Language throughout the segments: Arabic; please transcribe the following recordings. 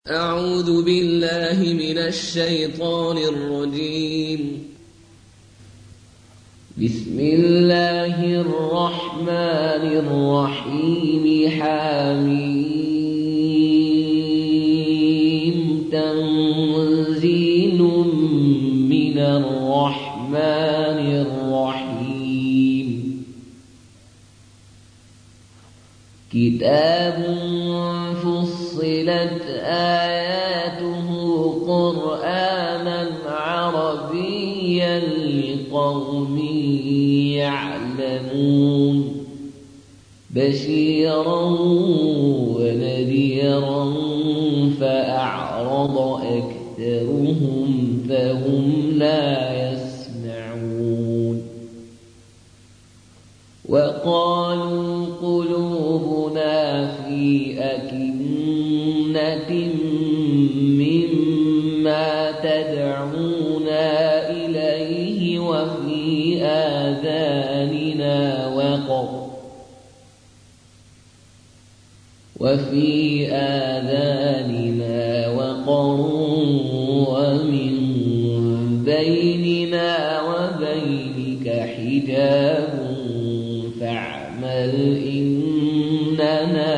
أعوذ بالله من الشيطان الرجيم. بسم الله الرحمن الرحيم. حميم. تنزيل من الرحمن الرحيم. كتاب فصلت آياته قرآنا عربيا لقوم يعلمون. بشيرا ونذيرا فأعرض أكثرهم فهم لا يسمعون. وقالوا قلوبنا في أكنة مما تدعونا إليه وفي آذاننا وقر ومن بيننا وبينك حجاب فاعمل إننا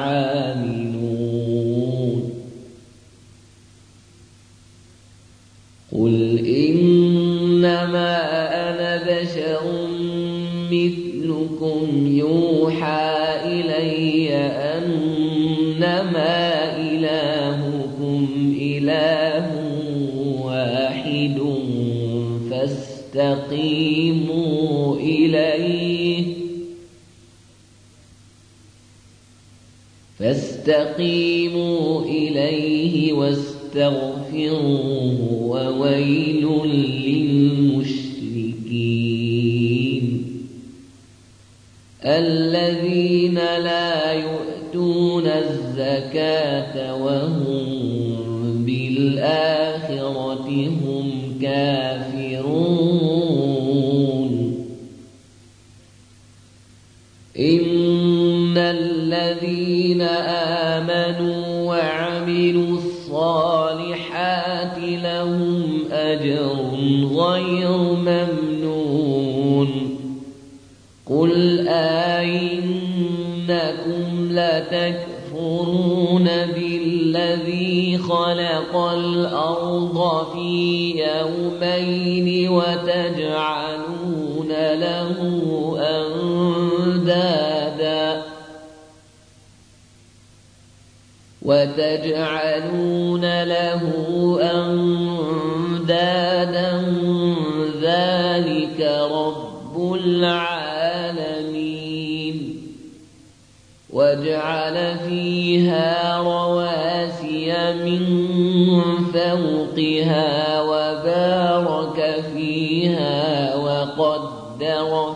عاملون. قل إنما أنا بشر مثلكم يوحى إلي أنما إلهكم إله واحد فاستقيموا إليه واستغفروه وويل للمشركين الذين لا يؤتون الزكاة وهم بالآخرة هم كافرون. إن الذين آمنوا وعملوا الصالحات لهم أجر غير ممنون. قل أئنكم لتكفرون بالذي خلق الأرض في يومين وتجعلون له أندادا ذلك رب العالمين. وجعل فيها رواسي من فوقها وبارك فيها وقدر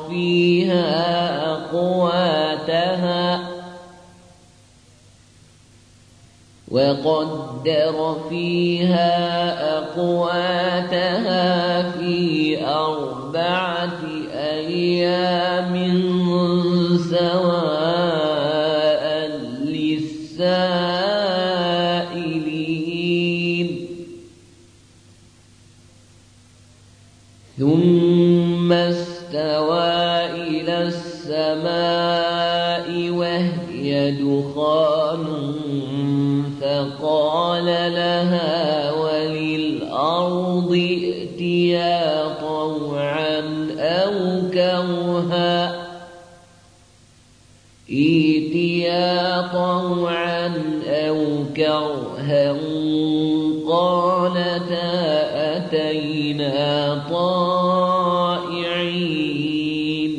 فيها أقواتها في 4 أيام سواء للسائلين. ثم استوى إلى السماء وهي دخان فقال لها وللأرض ائتيا طوعا أو كرها قالتا أتينا طائعين.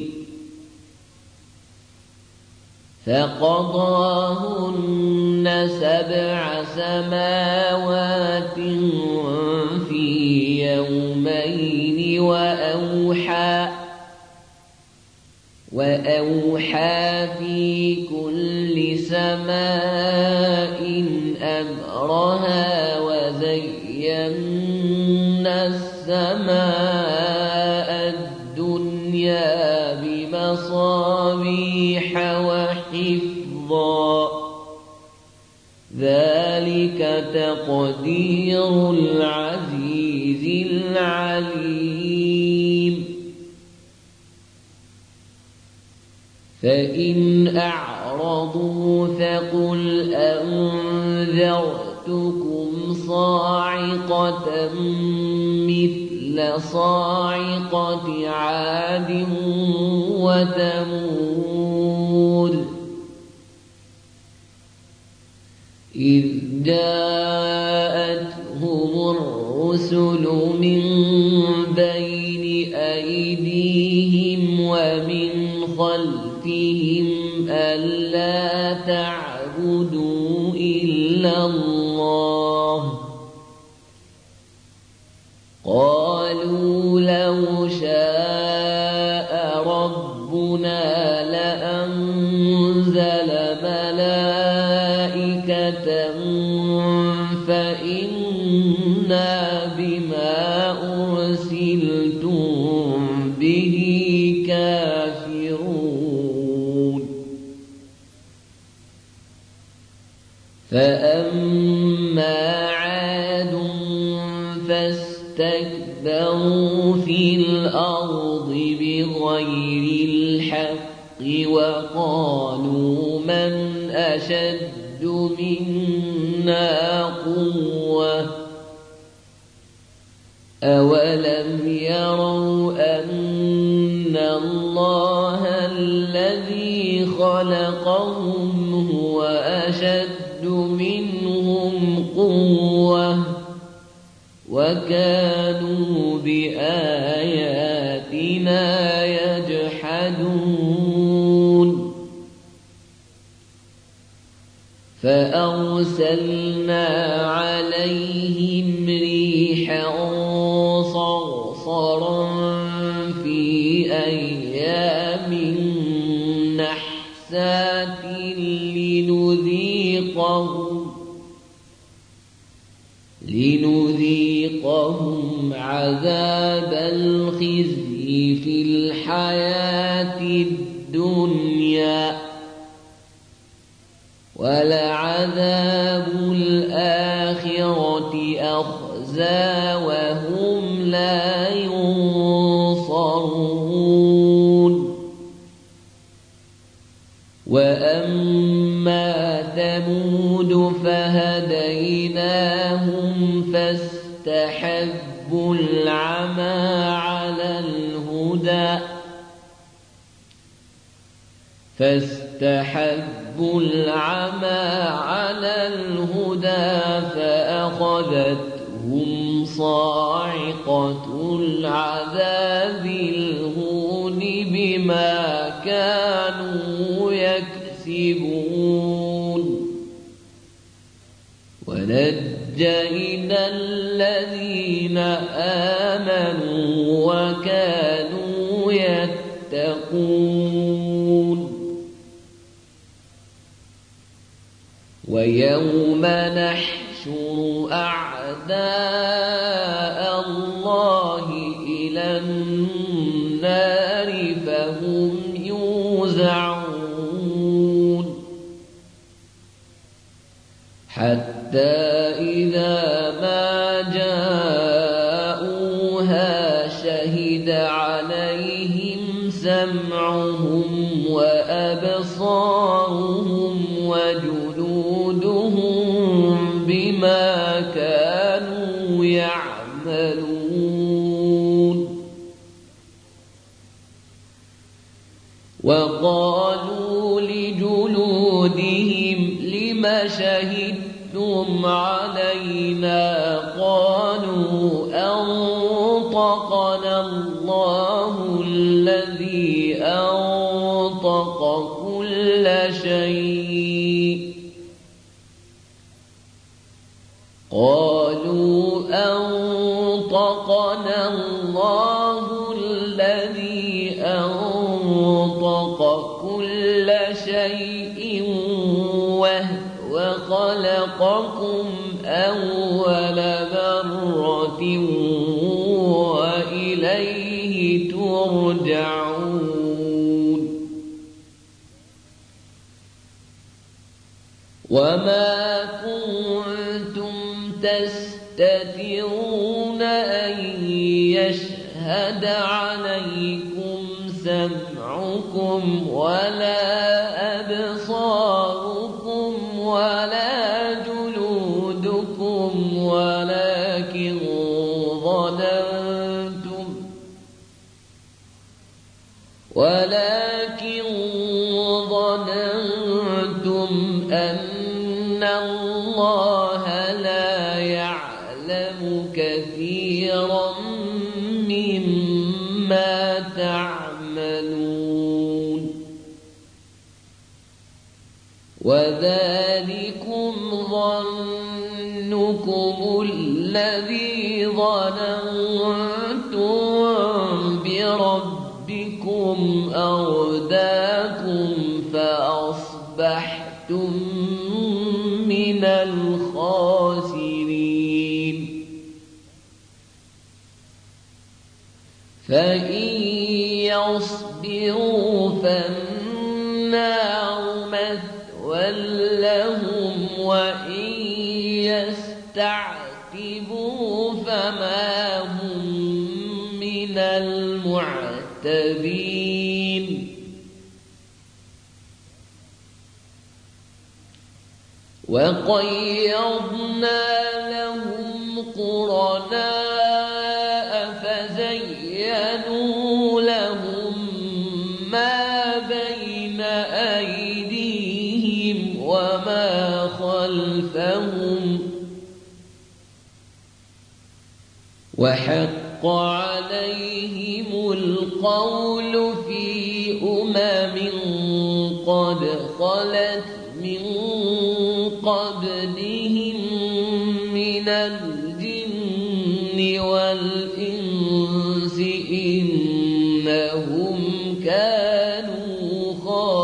فقضاهن 7 سماوات في يومين وأوحى في كل سماء أمرها وزينا السماء الدنيا بمصابيح وحفظا ذلك تقدير العزيز العليم فإن أعرضوا فقل أنذرتكم صاعقة مثل صاعقة عاد وثمود إذ جاءتهم الرسل من بين أيديهم ومن خلفهم ألا تعبدوا إلا الله قالوا لو شاء ربنا لأنزل ملائكة فإنا بما أرسلتم به كافرون فأما عاد فاستكبروا في الأرض بغير الحق وقالوا من أشد منا قوة أولم يروا أن الله الذي خلقهم هو أشد منهم قوة وكانوا بآياتنا يجحدون فأرسلنا عليهم ريحا صرصرا في أيام نحسات لنذيقهم عذاب الخزي في الحياة الدنيا ولعذاب الآخرة أخزى وهم لا ينصرون وأما ثمود فهديناهم فاستحبوا العمى على الهدى فأخذتهم صاعقة العذاب الهون بما كانوا يكسبون ونجينا الذين آمنوا وكانوا يتقون ويوم نحشر أعداء الله إلى النار فهم يوزعون حتى إذا ما جاءوها شهد عليهم سمعهم وأبصارهم وجلودهم بما كانوا يعملون وقالوا لجلودهم لم شهدتم علينا قالوا أنطقنا الله الذي أنطق كل شيء قالوا أنطقنا الله الذي أنطق كل شيء وهو خلقكم أول مرة وإليه ترجعون وما كنتم تستترون أن يشهد عليكم سمعكم ولا أبصاركم ولا جلودكم ولكن ظننتم أن الله لا يعلم كثيرا مما تعملون وذلكم ظنكم الذي ظننتم بربكم أرداكم فأصبحتم من الخاسرين فإن يصبروا فالنار مثوى لهم وإن يستعتبوا فما هم من المعتبين وقيضنا لهم قرناء فزينوا لهم ما بين أيديهم وما خلفهم وحق عليهم القول في قد خلت من قبلهم من الجن والإنس إنهم كانوا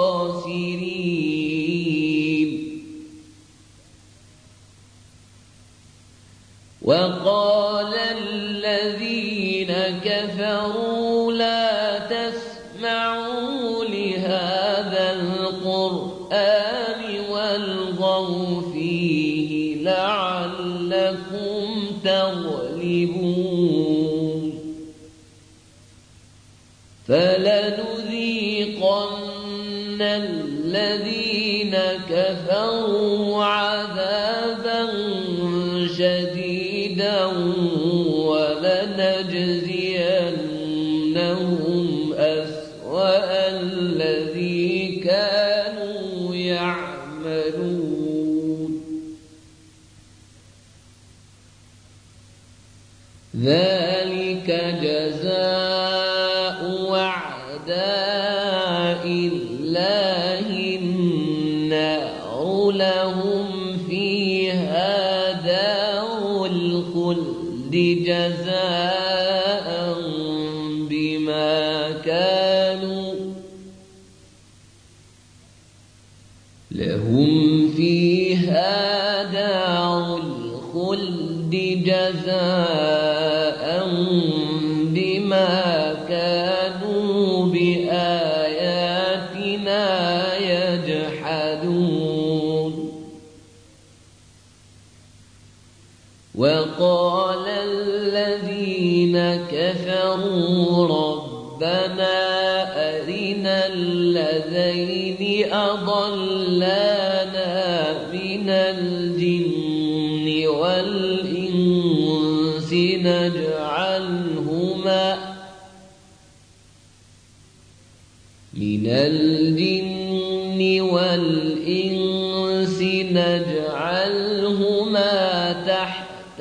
خاسرين وقال الذين كفروا لا تسمعوا لهذا القرآن والغوا فيه لعلكم تغلبون فلنذيقن الذين كفروا عذابا شديدا ولنجزينهم أسوأ الذي كانوا يعملون ذلك جزاء أعداء الله النار لهم فيها دار الخلد جزاء بما كانوا لهم فيها دار الخلد جزاء بما كانوا بآياتنا يجحدون وقال الذين كفروا ربنا أرنا الذين أضلانا من الجن والإنس نجعلهما تحت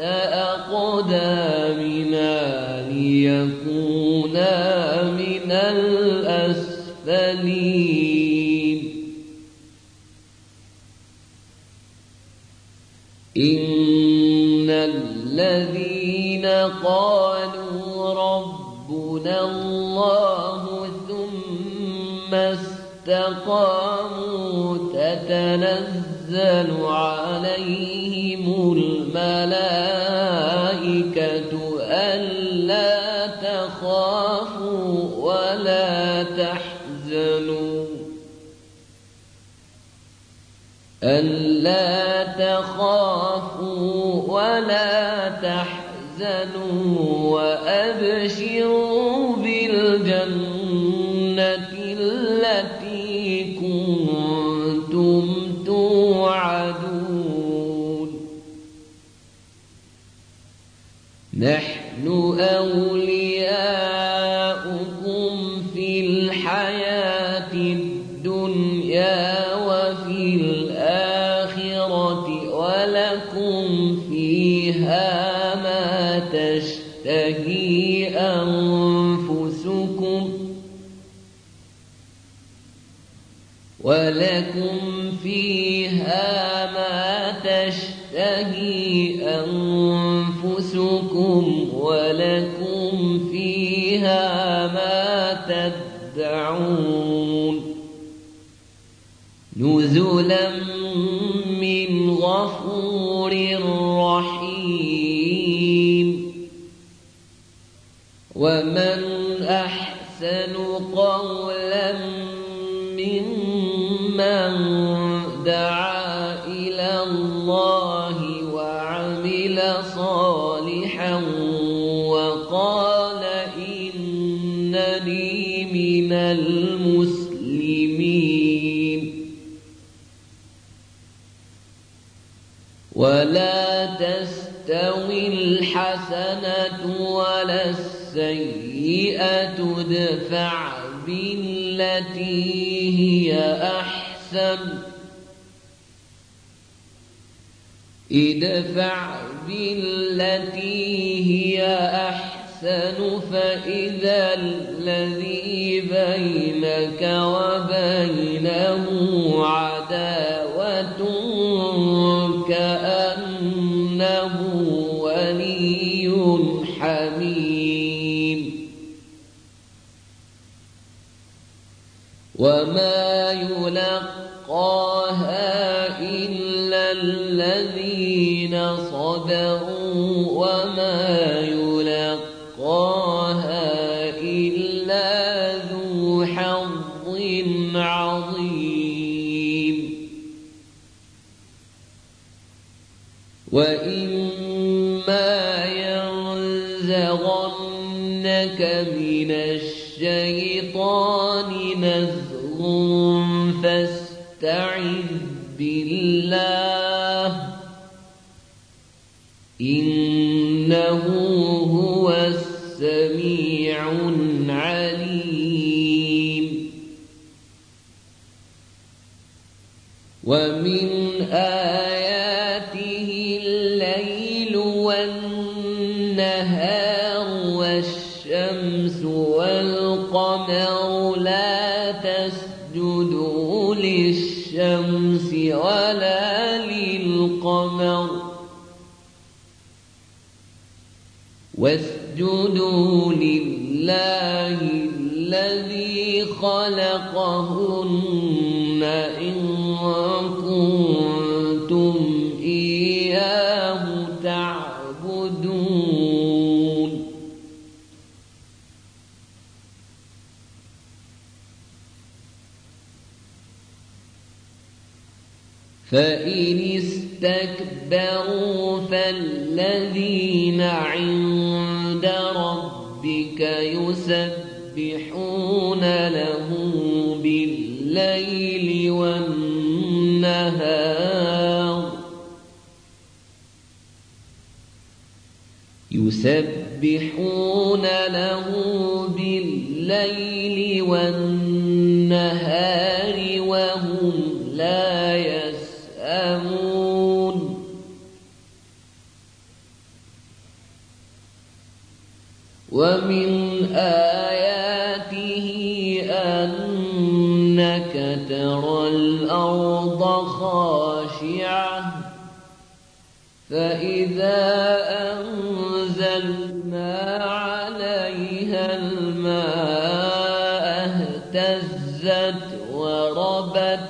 أقدامنا ليكونا من الأسفلين إن الذين قالوا ربنا الله ثم استقاموا تتنزل عليهم الملائكة ألا تخافوا ولا تحزنوا ولا ولا تحزنوا وأبشروا بالجنة التي كنتم توعدون نحن أولياؤكم في الحياة الدنيا وفي الآخرة ولكم فيها ما تشتهي أنفسكم ولكم فيها ما تدعون نزلا من غفور رحيم ومن أحسن قولا ممن دعا إلى الله وعمل صالحا وقال إنني من المسلمين ولا تستوي الحسنة ولا السيئة ادفع بالتي هي أحسن فإذا الذي بينك وبينه عداوة كأنه ولي حميم وما يلقاها إلا الذين صبروا وما يلقاها إلا ذو حظ عظيم وإما ينزغنك من الشيطان نزغ فاستعذ بالله إنه هو السميع العليم ومن آياته الليل والنهار والشمس والقمر لا تسجدوا للشمس ولا للقمر واسجدوا لله الذي خلقهن إن كنتم إياه تعبدون فإن استكبروا فالذين عند ربك يسبحون له بالليل والنهار وهم لا يسأمون ومن آياته أنك ترى الأرض خاشعة فإذا أنزلنا عليها الماء اهتزت وربت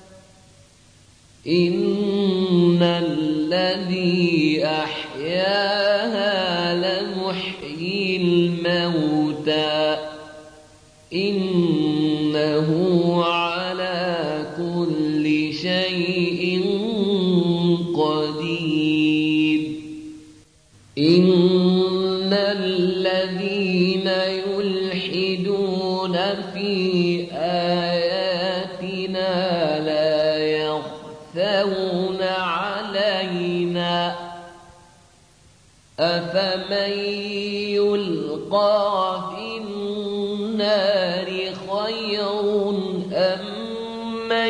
إن الذي أحياها لمحيي الموتى إنه على كل شيء قدير إن الذين يلحدون في آياتنا لا يخفون علينا أفمن يلقى في النار خير أم من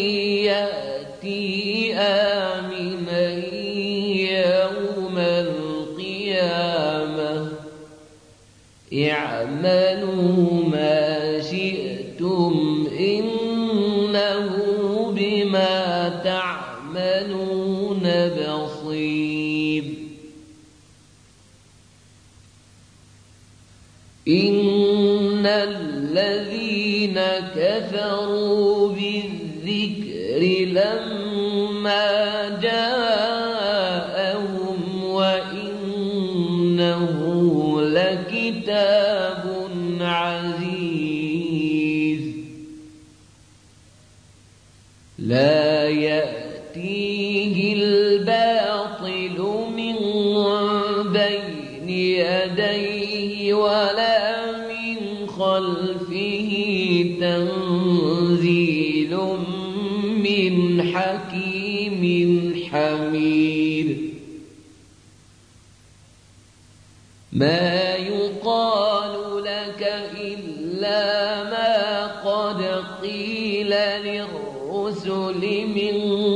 يأتي آمنا يوم القيامة اعملوا ما شئتم إنه بما تعملون بصير إن الذين كفروا بالذكر لما جاءهم وإنه لكتاب عزيز لا يأتيه الباطل من بين يديه ولا من خلفه تنزيل من حكيم حميد ما يقال لك إلا ما قد قيل للرسل من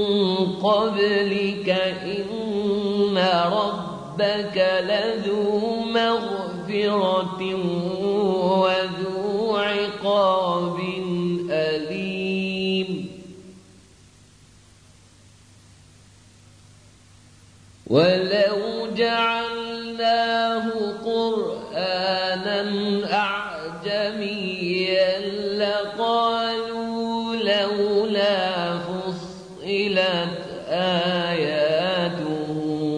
قبلك إن ربك لذو مغفرة وذو عقاب أليم ولو جعلناه قرآنا أعجميا لقالوا لولا فصلت آياته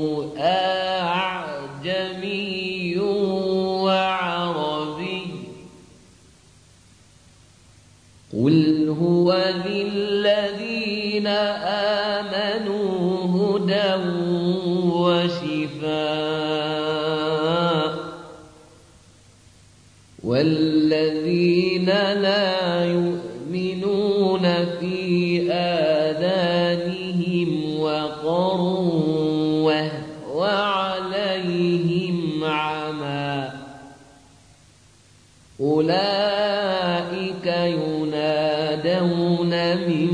أعجمي وعربي قل هو للذين آمنوا هدى وشفاء والذين لا يؤمنون في آذانهم وقر وهو عليهم عمى أولئك ينادون من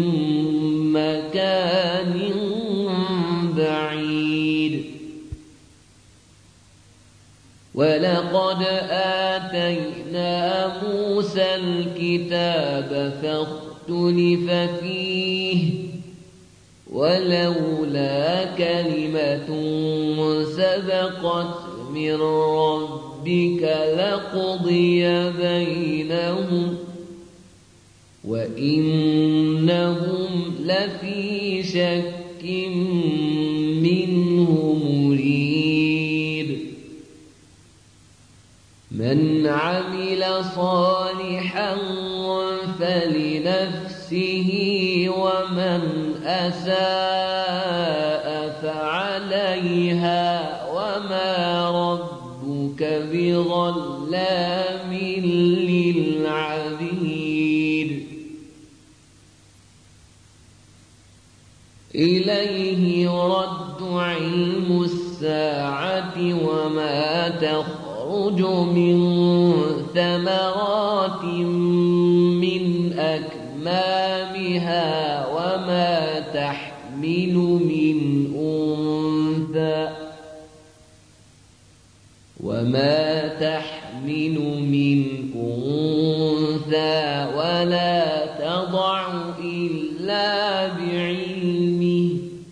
مكان بعيد ولقد آتينا موسى الكتاب فاختلف فيه ولولا كلمة سبقت من ربك لقضي بينهم وإنهم لفي شك منه مريب من عمل صالحا فلنفسه ومن أساء فعليها وما ربك بظلام للعبيد إليه يرد علم الساعة وما تخرج من ثمرات من أكمامها وما تحمل من أنثى ولا تضع إلا بعلمه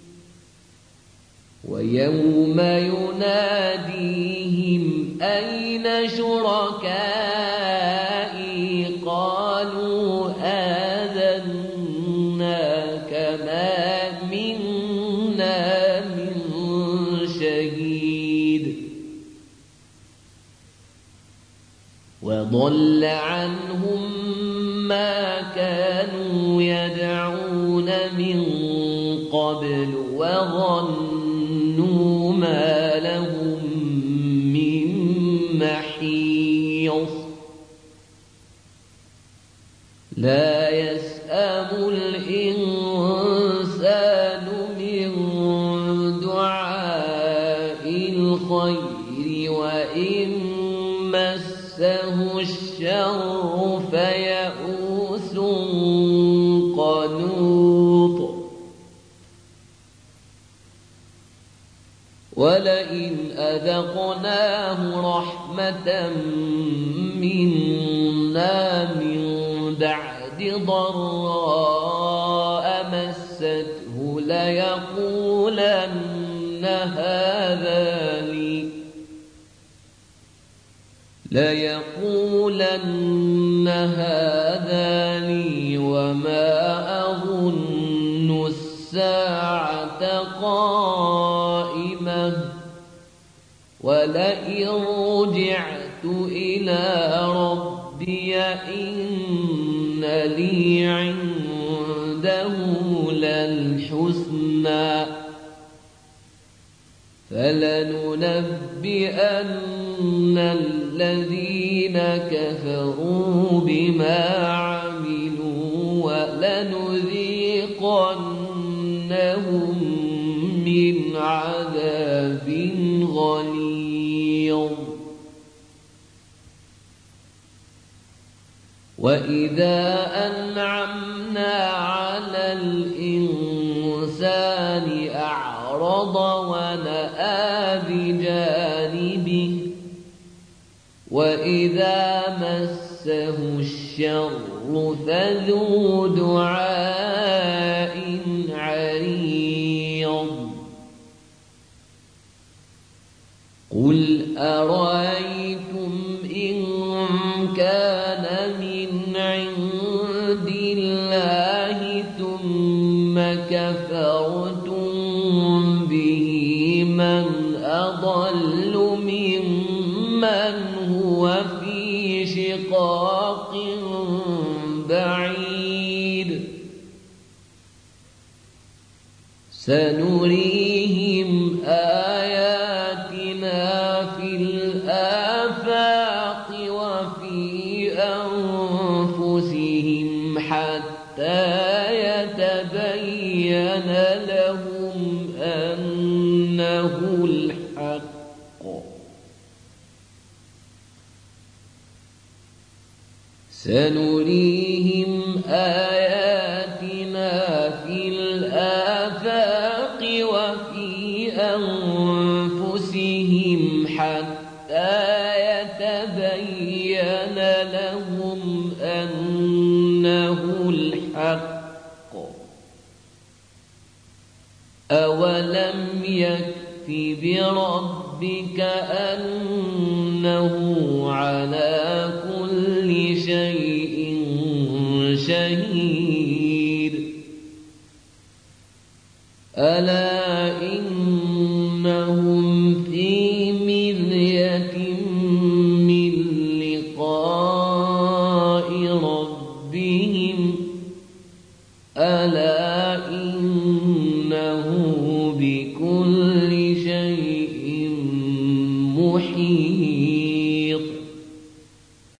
ويوم يناديهم أين شركائي قالوا آذناك ما منا من شهيد وضل عنهم ما كانوا يدعون من قبل وظنوا ما لهم لهم من محيص لا يسأم الإنسان من دعاء الخير وإن مسه الشر فيئوس قنوط ولئن أذقناه رحمة منا من بعد ضراء مسته ليقولن هذا لي وما أظن الساعة قائمة ولئن رجعت إلى ربي إن لي عنده للحسنى فلننبئن الذين كفروا بما عملوا ولنذيقنهم من عذاب غليظ وإذا أنعمنا على الإنسان أعرض ونأى بجانبه وإذا مسه الشر فذو دعاء عريض قل أرأيتم إن كان من عند الله ثم كفرتم به من أضل ممن هو في شقاق بعيد سنريهم آياتنا في الآفاق وفي أنفسهم حتى يتبين لهم أنه الحق سنريهم آياتنا في الآفاق وفي أنفسهم حتى يتبين لهم أنه الحق أولم يكف بربك أنه على كل شيء شهيد ألا إنهم في مرية من لقاء ربهم ألا